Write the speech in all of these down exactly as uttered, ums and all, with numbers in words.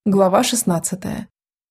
Глава шестнадцатая.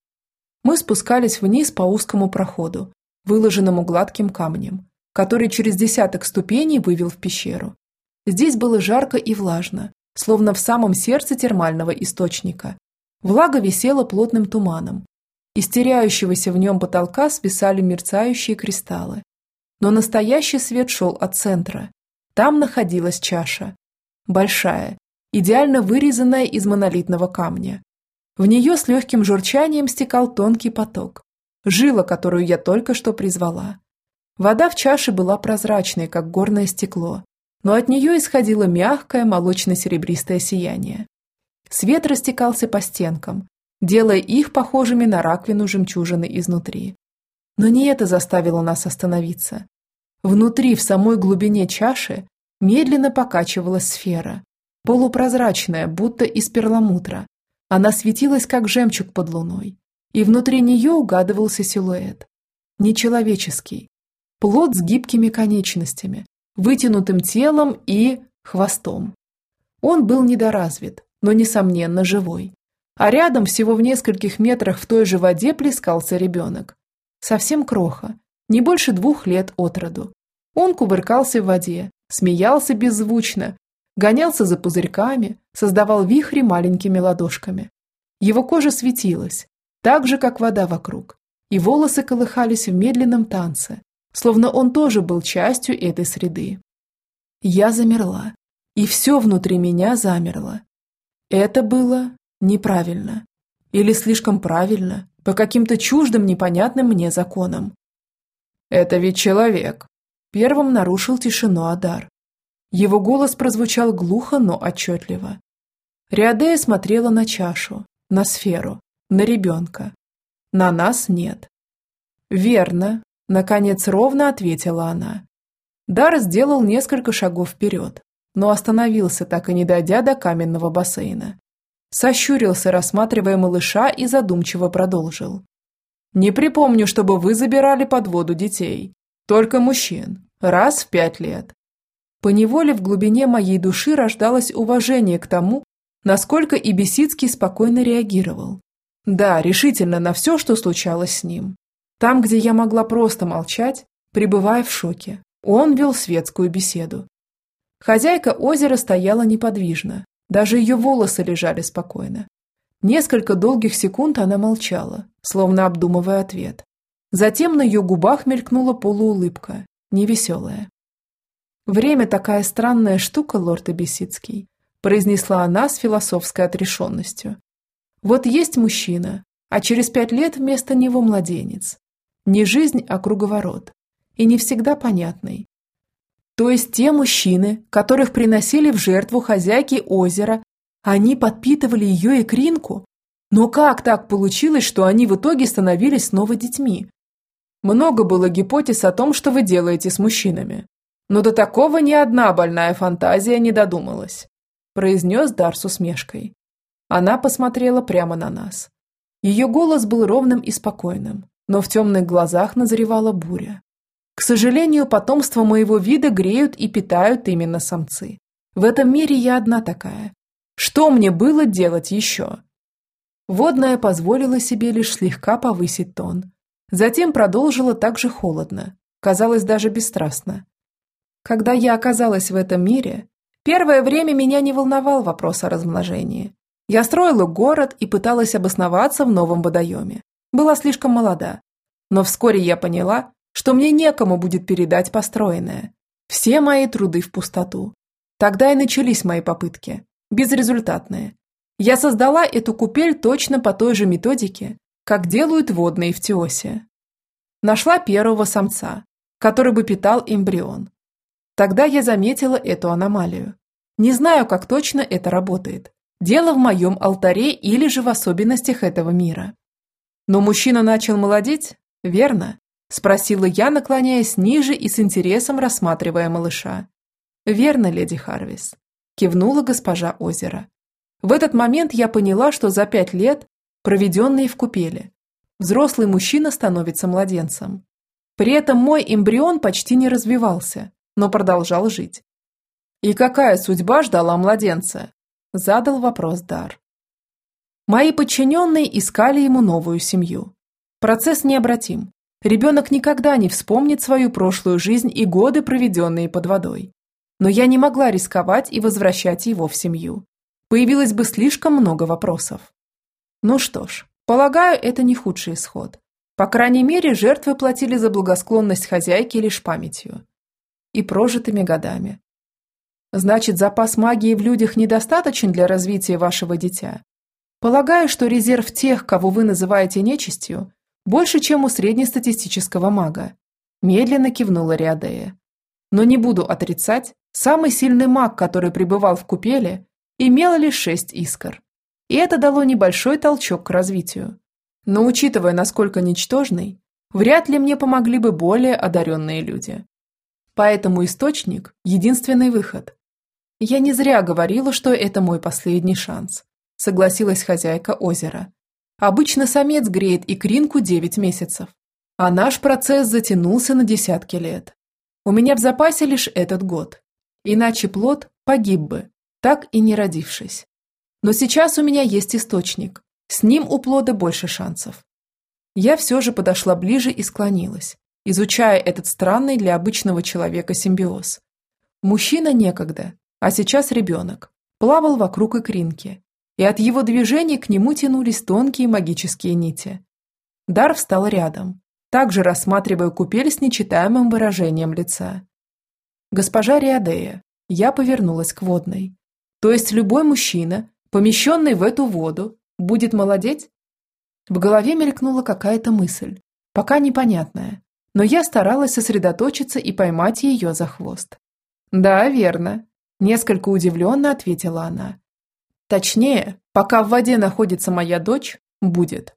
Мы спускались вниз по узкому проходу, выложенному гладким камнем, который через десяток ступеней вывел в пещеру. Здесь было жарко и влажно, словно в самом сердце термального источника. Влага висела плотным туманом. Из теряющегося в нем потолка свисали мерцающие кристаллы. Но настоящий свет шел от центра. Там находилась чаша. Большая, идеально вырезанная из монолитного камня. В нее с легким журчанием стекал тонкий поток, жила, которую я только что призвала. Вода в чаше была прозрачной, как горное стекло, но от нее исходило мягкое молочно-серебристое сияние. Свет растекался по стенкам, делая их похожими на раковину жемчужины изнутри. Но не это заставило нас остановиться. Внутри, в самой глубине чаши, медленно покачивалась сфера, полупрозрачная, будто из перламутра. Она светилась, как жемчуг под луной, и внутри нее угадывался силуэт. Нечеловеческий. Плод с гибкими конечностями, вытянутым телом и хвостом. Он был недоразвит, но, несомненно, живой. А рядом, всего в нескольких метрах в той же воде, плескался ребенок. Совсем кроха, не больше двух лет от роду. Он кувыркался в воде, смеялся беззвучно, гонялся за пузырьками, создавал вихри маленькими ладошками. Его кожа светилась, так же, как вода вокруг, и волосы колыхались в медленном танце, словно он тоже был частью этой среды. Я замерла, и все внутри меня замерло. Это было неправильно. Или слишком правильно, по каким-то чуждым, непонятным мне законам. «Это ведь человек», – первым нарушил тишину Адар. Его голос прозвучал глухо, но отчетливо. Риадея смотрела на чашу, на сферу, на ребенка. На нас нет. «Верно», – наконец ровно ответила она. Дар сделал несколько шагов вперед, но остановился, так и не дойдя до каменного бассейна. Сощурился, рассматривая малыша, и задумчиво продолжил. «Не припомню, чтобы вы забирали под воду детей. Только мужчин. Раз в пять лет». Поневоле в глубине моей души рождалось уважение к тому, насколько Ибисицкий спокойно реагировал. Да, решительно на все, что случалось с ним. Там, где я могла просто молчать, пребывая в шоке, он вел светскую беседу. Хозяйка озера стояла неподвижно, даже ее волосы лежали спокойно. Несколько долгих секунд она молчала, словно обдумывая ответ. Затем на ее губах мелькнула полуулыбка, невеселая. «Время такая странная штука, лорд Ибисицкий», произнесла она с философской отрешенностью. «Вот есть мужчина, а через пять лет вместо него младенец. Не жизнь, а круговорот. И не всегда понятный. То есть те мужчины, которых приносили в жертву хозяйки озера, они подпитывали ее икринку? Но как так получилось, что они в итоге становились снова детьми? Много было гипотез о том, что вы делаете с мужчинами. Но до такого ни одна больная фантазия не додумалась», произнес Дар с усмешкой. Она посмотрела прямо на нас. Ее голос был ровным и спокойным, но в темных глазах назревала буря. «К сожалению, потомство моего вида греют и питают именно самцы. В этом мире я одна такая. Что мне было делать еще?» Водная позволила себе лишь слегка повысить тон. Затем продолжила так же холодно, казалось, даже бесстрастно. «Когда я оказалась в этом мире, первое время меня не волновал вопрос о размножении. Я строила город и пыталась обосноваться в новом водоеме. Была слишком молода. Но вскоре я поняла, что мне некому будет передать построенное. Все мои труды в пустоту. Тогда и начались мои попытки. Безрезультатные. Я создала эту купель точно по той же методике, как делают водные в Теосе. Нашла первого самца, который бы питал эмбрион. Тогда я заметила эту аномалию. Не знаю, как точно это работает. Дело в моем алтаре или же в особенностях этого мира. Но мужчина начал молодеть, верно? Спросила я, наклоняясь ниже и с интересом рассматривая малыша. Верно, леди Харвис, кивнула госпожа озера. В этот момент я поняла, что за пять лет, проведенные в купели, взрослый мужчина становится младенцем. При этом мой эмбрион почти не развивался, но продолжал жить. «И какая судьба ждала младенца?» – задал вопрос Дар. Мои подчиненные искали ему новую семью. Процесс необратим. Ребенок никогда не вспомнит свою прошлую жизнь и годы, проведенные под водой. Но я не могла рисковать и возвращать его в семью. Появилось бы слишком много вопросов. Ну что ж, полагаю, это не худший исход. По крайней мере, жертвы платили за благосклонность хозяйки лишь памятью и прожитыми годами. Значит, запас магии в людях недостаточен для развития вашего дитя? Полагаю, что резерв тех, кого вы называете нечистью, больше, чем у среднестатистического мага. Медленно кивнула Риадея. Но не буду отрицать, самый сильный маг, который пребывал в купели, имел лишь шесть искр. И это дало небольшой толчок к развитию. Но учитывая, насколько ничтожный, вряд ли мне помогли бы более одаренные люди. Поэтому источник – единственный выход. Я не зря говорила, что это мой последний шанс, согласилась хозяйка озера. Обычно самец греет икринку девять месяцев, а наш процесс затянулся на десятки лет. У меня в запасе лишь этот год, иначе плод погиб бы, так и не родившись. Но сейчас у меня есть источник, с ним у плода больше шансов. Я все же подошла ближе и склонилась, изучая этот странный для обычного человека симбиоз. Мужчина некогда, а сейчас ребенок, плавал вокруг икринки, и от его движений к нему тянулись тонкие магические нити. Дар встал рядом, также рассматривая купель с нечитаемым выражением лица. «Госпожа Риадея», я повернулась к водной. «То есть любой мужчина, помещенный в эту воду, будет молодеть?» В голове мелькнула какая-то мысль, пока непонятная, но я старалась сосредоточиться и поймать ее за хвост. «Да, верно», – несколько удивленно ответила она. «Точнее, пока в воде находится моя дочь, будет».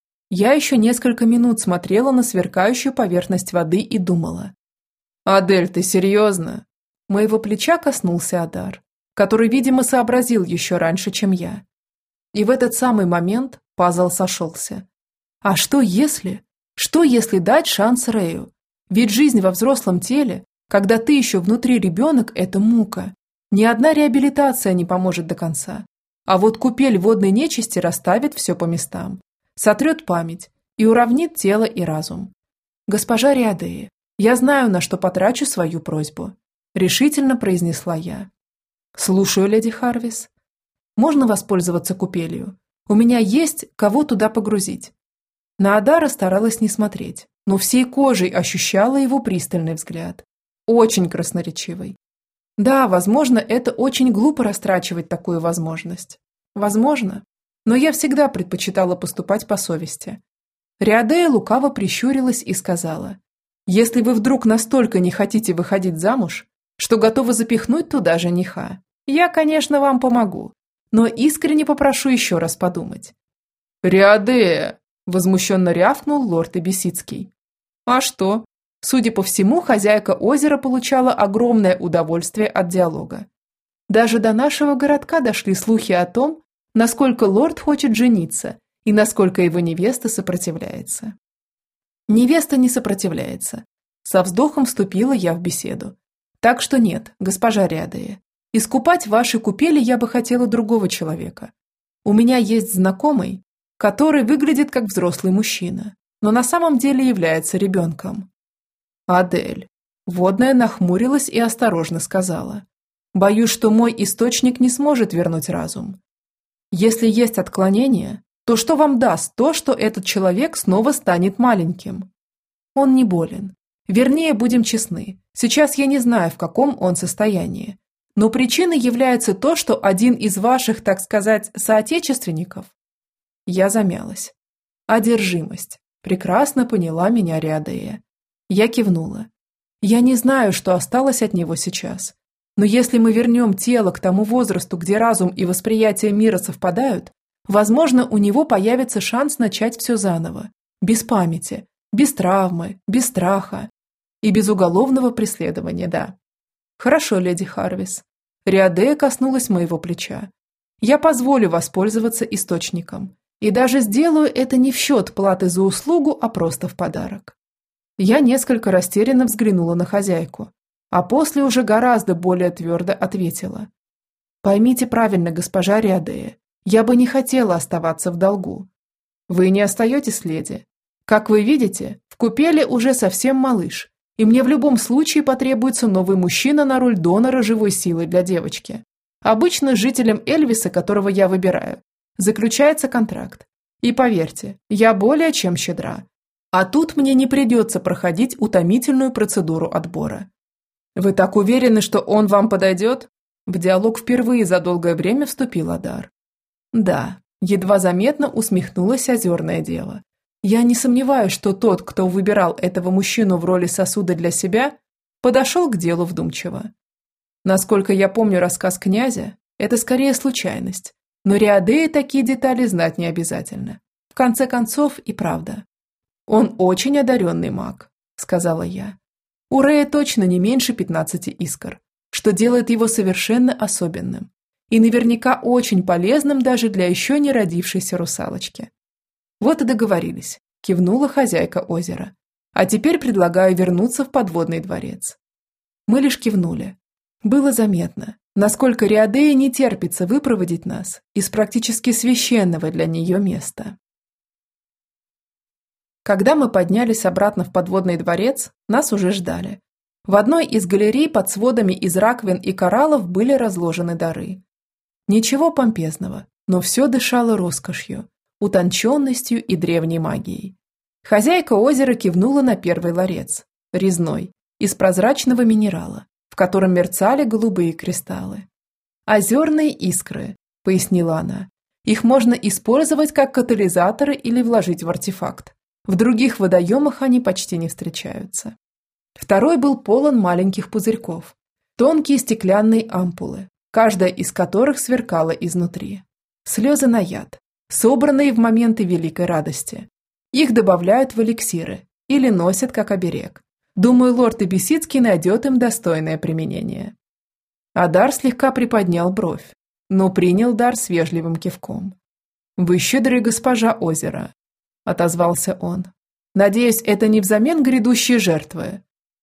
Я еще несколько минут смотрела на сверкающую поверхность воды и думала. «Адель, ты серьезно?» Моего плеча коснулся Адар, который, видимо, сообразил еще раньше, чем я. И в этот самый момент пазл сошелся. А что если? Что если дать шанс Рэю? Ведь жизнь во взрослом теле, когда ты еще внутри ребенок, это мука. Ни одна реабилитация не поможет до конца. А вот купель водной нечисти расставит все по местам. Сотрет память и уравнит тело и разум. «Госпожа Риадея, я знаю, на что потрачу свою просьбу», – решительно произнесла я. «Слушаю, леди Харвис. Можно воспользоваться купелью? У меня есть кого туда погрузить». На Адара старалась не смотреть, но всей кожей ощущала его пристальный взгляд. Очень красноречивый. Да, возможно, это очень глупо растрачивать такую возможность. Возможно. Но я всегда предпочитала поступать по совести. Риадея лукаво прищурилась и сказала: «Если вы вдруг настолько не хотите выходить замуж, что готовы запихнуть туда жениха, я, конечно, вам помогу, но искренне попрошу еще раз подумать». «Риадея!» – возмущенно рявкнул лорд Эбисицкий. А что? Судя по всему, хозяйка озера получала огромное удовольствие от диалога. Даже до нашего городка дошли слухи о том, насколько лорд хочет жениться и насколько его невеста сопротивляется. Невеста не сопротивляется. Со вздохом вступила я в беседу. Так что нет, госпожа Риадея, искупать в вашей купели я бы хотела другого человека. У меня есть знакомый, который выглядит как взрослый мужчина, но на самом деле является ребенком. Адель. Водная нахмурилась и осторожно сказала: «Боюсь, что мой источник не сможет вернуть разум. Если есть отклонение, то что вам даст то, что этот человек снова станет маленьким? Он не болен. Вернее, будем честны, сейчас я не знаю, в каком он состоянии. Но причиной является то, что один из ваших, так сказать, соотечественников...» Я замялась. «Одержимость. Прекрасно поняла меня Риадея». Я кивнула. «Я не знаю, что осталось от него сейчас. Но если мы вернем тело к тому возрасту, где разум и восприятие мира совпадают, возможно, у него появится шанс начать все заново, без памяти, без травмы, без страха и без уголовного преследования, да». «Хорошо, леди Харвис». Риадея коснулась моего плеча. «Я позволю воспользоваться источником. И даже сделаю это не в счет платы за услугу, а просто в подарок». Я несколько растерянно взглянула на хозяйку, а после уже гораздо более твердо ответила: «Поймите правильно, госпожа Риадея, Я бы не хотела оставаться в долгу. Вы не остаетесь, леди. Как вы видите, в купеле уже совсем малыш, и мне в любом случае потребуется новый мужчина на роль донора живой силы для девочки. Обычно с жителем Эльвиса, которого я выбираю, заключается контракт. И поверьте, я более чем щедра. А тут мне не придется проходить утомительную процедуру отбора. Вы так уверены, что он вам подойдет? В диалог впервые за долгое время вступил Адар. Да, едва заметно усмехнулась озерная дева. Я не сомневаюсь, что тот, кто выбирал этого мужчину в роли сосуда для себя, подошел к делу вдумчиво. Насколько я помню рассказ князя, это скорее случайность, но Риадее такие детали знать не обязательно. В конце концов и правда. Он очень одаренный маг, сказала я. У Рея точно не меньше пятнадцати искр, что делает его совершенно особенным и наверняка очень полезным даже для еще не родившейся русалочки. Вот и договорились, кивнула хозяйка озера. А теперь предлагаю вернуться в подводный дворец. Мы лишь кивнули. Было заметно, насколько Риадее не терпится выпроводить нас из практически священного для нее места. Когда мы поднялись обратно в подводный дворец, нас уже ждали. В одной из галерей под сводами из раковин и кораллов были разложены дары. Ничего помпезного, но все дышало роскошью, утонченностью и древней магией. Хозяйка озера кивнула на первый ларец, резной, из прозрачного минерала, в котором мерцали голубые кристаллы. «Озерные искры», – пояснила она. «Их можно использовать как катализаторы или вложить в артефакт. В других водоемах они почти не встречаются». Второй был полон маленьких пузырьков, тонкие стеклянные ампулы, каждая из которых сверкала изнутри. Слезы на яд, собранные в моменты великой радости. Их добавляют в эликсиры или носят как оберег. Думаю, лорд Эбисицкий найдет им достойное применение. Адар слегка приподнял бровь, но принял дар с вежливым кивком. «Вы щедры, госпожа озера», – отозвался он. «Надеюсь, это не взамен грядущей жертвы».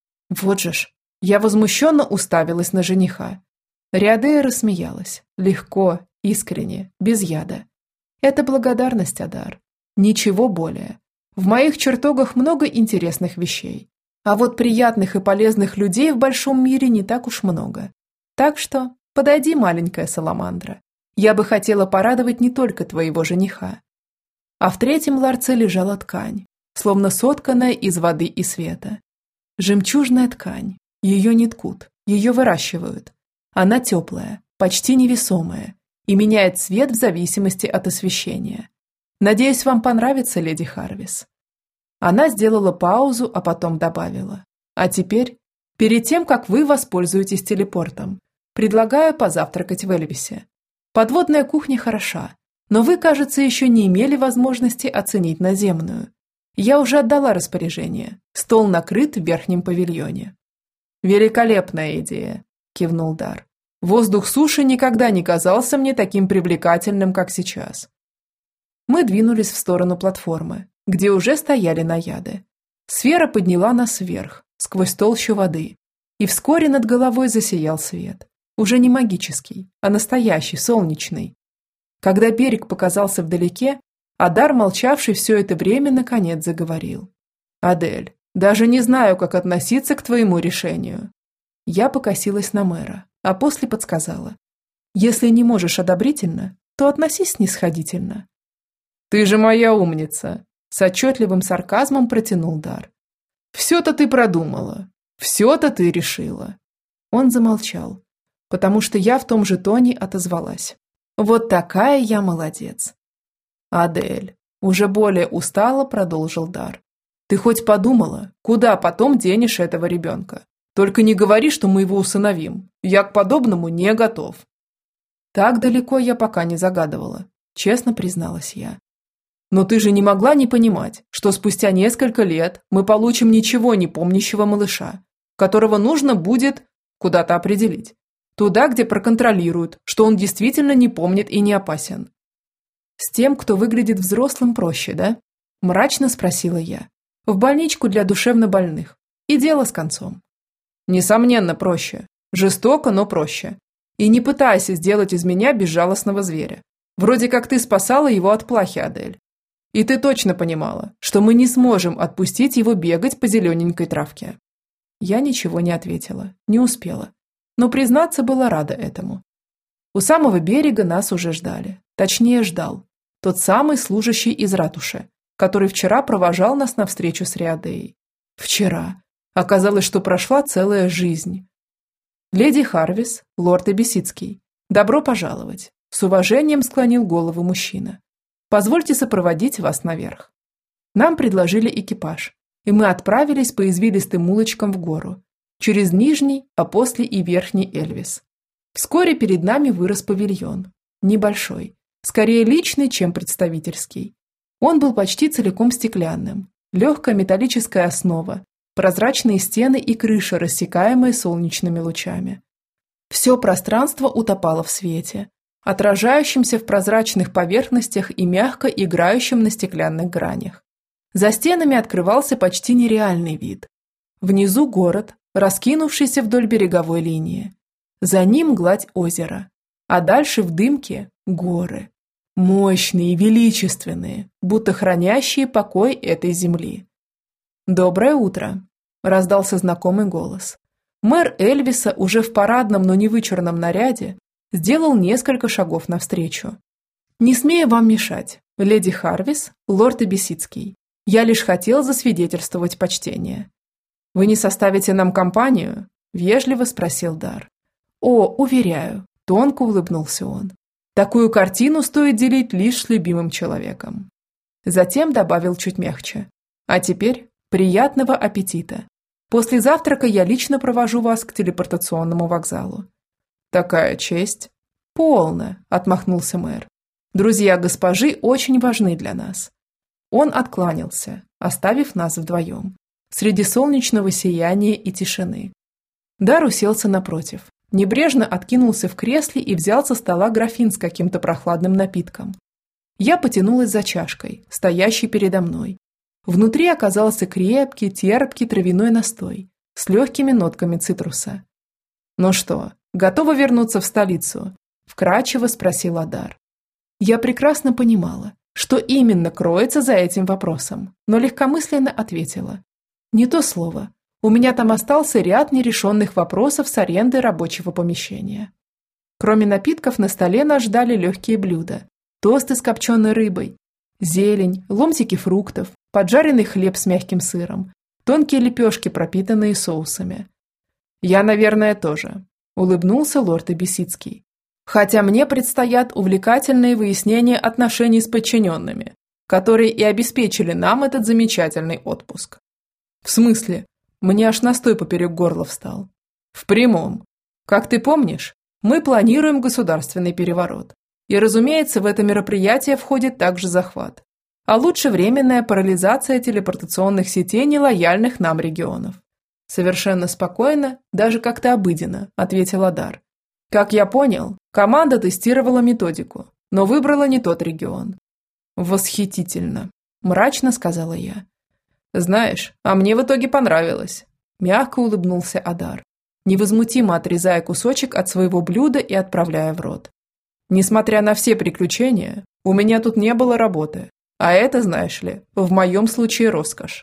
Вот же ж, я возмущенно уставилась на жениха. Риадея рассмеялась, легко, искренне, без яда. Это благодарность, Адар. Ничего более. В моих чертогах много интересных вещей. А вот приятных и полезных людей в большом мире не так уж много. Так что подойди, маленькая саламандра. Я бы хотела порадовать не только твоего жениха. А в третьем ларце лежала ткань, словно сотканная из воды и света. Жемчужная ткань. Ее не ткут, ее выращивают. Она теплая, почти невесомая и меняет цвет в зависимости от освещения. Надеюсь, вам понравится, леди Харвис. Она сделала паузу, а потом добавила. А теперь, перед тем, как вы воспользуетесь телепортом, предлагаю позавтракать в Эльвисе. Подводная кухня хороша, но вы, кажется, еще не имели возможности оценить наземную. Я уже отдала распоряжение. Стол накрыт в верхнем павильоне. Великолепная идея, кивнул Дар. Воздух суши никогда не казался мне таким привлекательным, как сейчас. Мы двинулись в сторону платформы, где уже стояли наяды. Сфера подняла нас вверх, сквозь толщу воды, и вскоре над головой засиял свет. Уже не магический, а настоящий, солнечный. Когда берег показался вдалеке, Адар, молчавший все это время, наконец заговорил. «Адель, даже не знаю, как относиться к твоему решению». Я покосилась на мэра, а после подсказала. «Если не можешь одобрительно, то относись снисходительно». «Ты же моя умница!» С отчетливым сарказмом протянул Дар. «Все-то ты продумала, все-то ты решила». Он замолчал, потому что я в том же тоне отозвалась. «Вот такая я молодец». «Адель», уже более устало продолжил Дар. «Ты хоть подумала, куда потом денешь этого ребенка? Только не говори, что мы его усыновим. Я к подобному не готов». Так далеко я пока не загадывала, честно призналась я. «Но ты же не могла не понимать, что спустя несколько лет мы получим ничего не помнящего малыша, которого нужно будет куда-то определить. Туда, где проконтролируют, что он действительно не помнит и не опасен». «С тем, кто выглядит взрослым, проще, да?» – мрачно спросила я. «В больничку для душевнобольных. И дело с концом». «Несомненно, проще. Жестоко, но проще. И не пытайся сделать из меня безжалостного зверя. Вроде как ты спасала его от плахи, Адель. И ты точно понимала, что мы не сможем отпустить его бегать по зелененькой травке». Я ничего не ответила, не успела. Но, признаться, была рада этому. У самого берега нас уже ждали. Точнее, ждал. Тот самый служащий из ратуши, который вчера провожал нас на встречу с Риадеей. Вчера. Оказалось, что прошла целая жизнь. «Леди Харвис, лорд Эбисицкий, добро пожаловать», – с уважением склонил голову мужчина. «Позвольте сопроводить вас наверх». Нам предложили экипаж, и мы отправились по извилистым улочкам в гору, через Нижний, а после и Верхний Эльвис. Вскоре перед нами вырос павильон. Небольшой, скорее личный, чем представительский. Он был почти целиком стеклянным, легкая металлическая основа, прозрачные стены и крыша, рассекаемые солнечными лучами. Все пространство утопало в свете, отражающемся в прозрачных поверхностях и мягко играющем на стеклянных гранях. За стенами открывался почти нереальный вид. Внизу город, раскинувшийся вдоль береговой линии. За ним гладь озера, а дальше в дымке горы. Мощные, величественные, будто хранящие покой этой земли. «Доброе утро!» – раздался знакомый голос. Мэр Эльвиса уже в парадном, но не вычурном наряде сделал несколько шагов навстречу. «Не смею вам мешать, леди Харвис, лорд Эбисицкий. Я лишь хотел засвидетельствовать почтение». «Вы не составите нам компанию?» – вежливо спросил Дар. «О, уверяю», – тонко улыбнулся он. «Такую картину стоит делить лишь с любимым человеком». Затем добавил чуть мягче. «А теперь приятного аппетита. После завтрака я лично провожу вас к телепортационному вокзалу». «Такая честь». «Полно», – отмахнулся мэр. «Друзья госпожи очень важны для нас». Он откланялся, оставив нас вдвоем, среди солнечного сияния и тишины. Дар уселся напротив, небрежно откинулся в кресле и взял со стола графин с каким-то прохладным напитком. Я потянулась за чашкой, стоящей передо мной. Внутри оказался крепкий, терпкий травяной настой с легкими нотками цитруса. «Ну что, готова вернуться в столицу?» – вкрадчиво спросил Адар. Я прекрасно понимала, что именно кроется за этим вопросом, но легкомысленно ответила. «Не то слово. У меня там остался ряд нерешенных вопросов с арендой рабочего помещения». Кроме напитков на столе нас ждали легкие блюда. Тосты с копченой рыбой, зелень, ломтики фруктов, поджаренный хлеб с мягким сыром, тонкие лепешки, пропитанные соусами. «Я, наверное, тоже», – улыбнулся лорд Эбисицкий. «Хотя мне предстоят увлекательные выяснения отношений с подчиненными, которые и обеспечили нам этот замечательный отпуск». «В смысле?» Мне аж настой поперек горла встал. «В прямом. Как ты помнишь, мы планируем государственный переворот. И, разумеется, в это мероприятие входит также захват. А лучше временная парализация телепортационных сетей нелояльных нам регионов». «Совершенно спокойно, даже как-то обыденно», – ответил Адар. «Как я понял, команда тестировала методику, но выбрала не тот регион». «Восхитительно», – мрачно сказала я. «Знаешь, а мне в итоге понравилось», – мягко улыбнулся Адар, невозмутимо отрезая кусочек от своего блюда и отправляя в рот. «Несмотря на все приключения, у меня тут не было работы, а это, знаешь ли, в моем случае роскошь».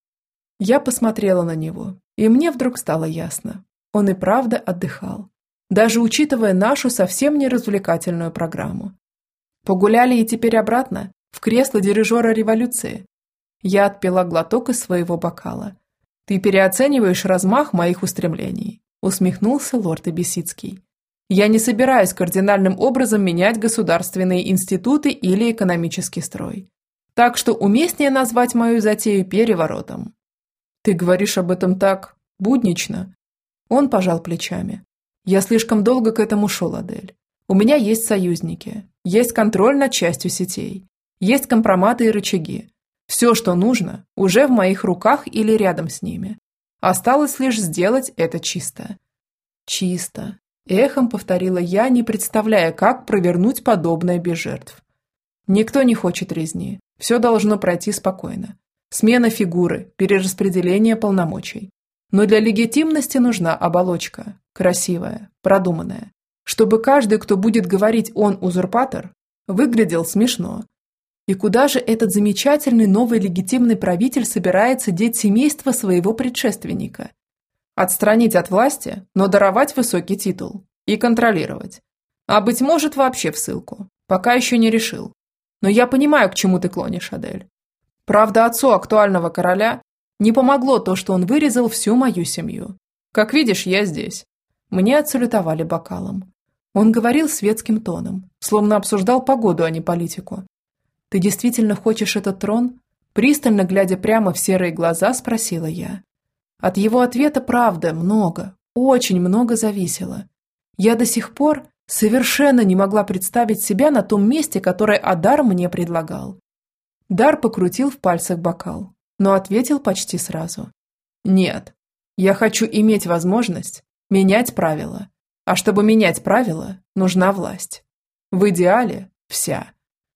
Я посмотрела на него, и мне вдруг стало ясно. Он и правда отдыхал, даже учитывая нашу совсем не развлекательную программу. Погуляли и теперь обратно, в кресло дирижера революции. Я отпила глоток из своего бокала. «Ты переоцениваешь размах моих устремлений», – усмехнулся лорд Эбисицкий. «Я не собираюсь кардинальным образом менять государственные институты или экономический строй. Так что уместнее назвать мою затею переворотом». «Ты говоришь об этом так буднично». Он пожал плечами. «Я слишком долго к этому шел, Адель. У меня есть союзники, есть контроль над частью сетей, есть компроматы и рычаги. Все, что нужно, уже в моих руках или рядом с ними. Осталось лишь сделать это чисто». «Чисто», – эхом повторила я, не представляя, как провернуть подобное без жертв. «Никто не хочет резни. Все должно пройти спокойно. Смена фигуры, перераспределение полномочий. Но для легитимности нужна оболочка, красивая, продуманная. Чтобы каждый, кто будет говорить «он узурпатор», Выглядел смешно. И куда же этот замечательный новый легитимный правитель собирается деть семейство своего предшественника? Отстранить от власти, но даровать высокий титул. И контролировать. А быть может, вообще в ссылку. Пока еще не решил. Но я понимаю, к чему ты клонишь, Адель. Правда, отцу актуального короля не помогло то, что он вырезал всю мою семью. Как видишь, я здесь. Мне отсалютовали бокалом. Он говорил светским тоном, словно обсуждал погоду, а не политику. «Ты действительно хочешь этот трон?» Пристально глядя прямо в серые глаза, спросила я. От его ответа, правда, много, очень много зависело. Я до сих пор совершенно не могла представить себя на том месте, которое Адар мне предлагал. Дар покрутил в пальцах бокал, но ответил почти сразу. «Нет, я хочу иметь возможность менять правила. А чтобы менять правила, нужна власть. В идеале – вся».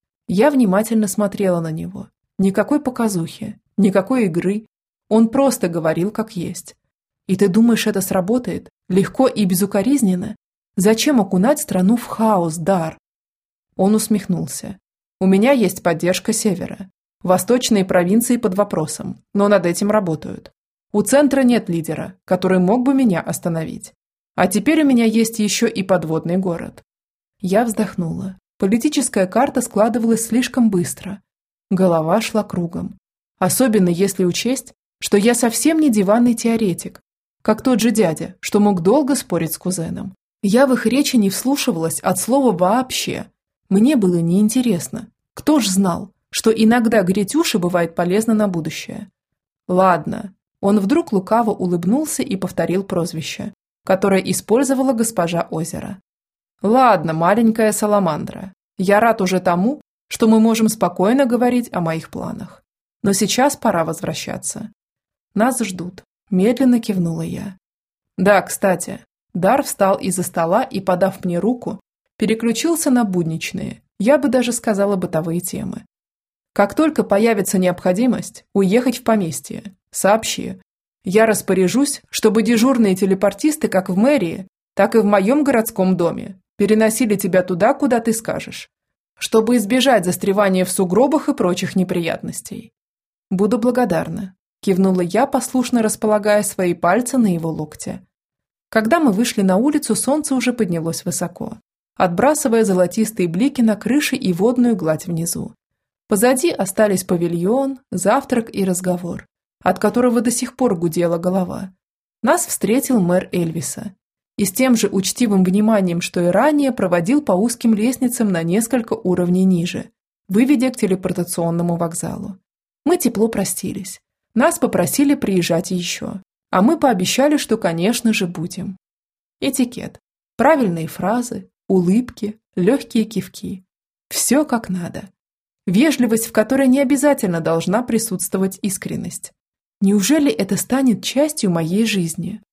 Я внимательно смотрела на него. Никакой показухи, никакой игры. Он просто говорил как есть. И ты думаешь, это сработает? Легко и безукоризненно? Зачем окунать страну в хаос, Дар? Он усмехнулся. У меня есть поддержка Севера. Восточные провинции под вопросом, но над этим работают. У центра нет лидера, который мог бы меня остановить. А теперь у меня есть еще и подводный город. Я вздохнула. Политическая карта складывалась слишком быстро. Голова шла кругом. Особенно если учесть, что я совсем не диванный теоретик, как тот же дядя, что мог долго спорить с кузеном. Я в их речи не вслушивалась от слова вообще. Мне было неинтересно. Кто ж знал, что иногда греть уши бывает полезно на будущее? Ладно. Он вдруг лукаво улыбнулся и повторил прозвище, которое использовала госпожа Озера. Ладно, маленькая саламандра. Я рад уже тому, что мы можем спокойно говорить о моих планах. Но сейчас пора возвращаться. Нас ждут. Медленно кивнула я. Да, кстати, Дар встал из-за стола и, подав мне руку, переключился на будничные, я бы даже сказала, бытовые темы. Как только появится необходимость уехать в поместье, сообщи. Я распоряжусь, чтобы дежурные телепортисты как в мэрии, так и в моем городском доме переносили тебя туда, куда ты скажешь, чтобы избежать застревания в сугробах и прочих неприятностей. Буду благодарна. Кивнула я, послушно располагая свои пальцы на его локте. Когда мы вышли на улицу, солнце уже поднялось высоко, отбрасывая золотистые блики на крыше и водную гладь внизу. Позади остались павильон, завтрак и разговор, от которого до сих пор гудела голова. Нас встретил мэр Эльвиса и с тем же учтивым вниманием, что и ранее, проводил по узким лестницам на несколько уровней ниже, выведя к телепортационному вокзалу. Мы тепло простились. Нас попросили приезжать еще, а мы пообещали, что, конечно же, будем. Этикет, правильные фразы, улыбки, легкие кивки. Все как надо. Вежливость, в которой не обязательно должна присутствовать искренность. Неужели это станет частью моей жизни?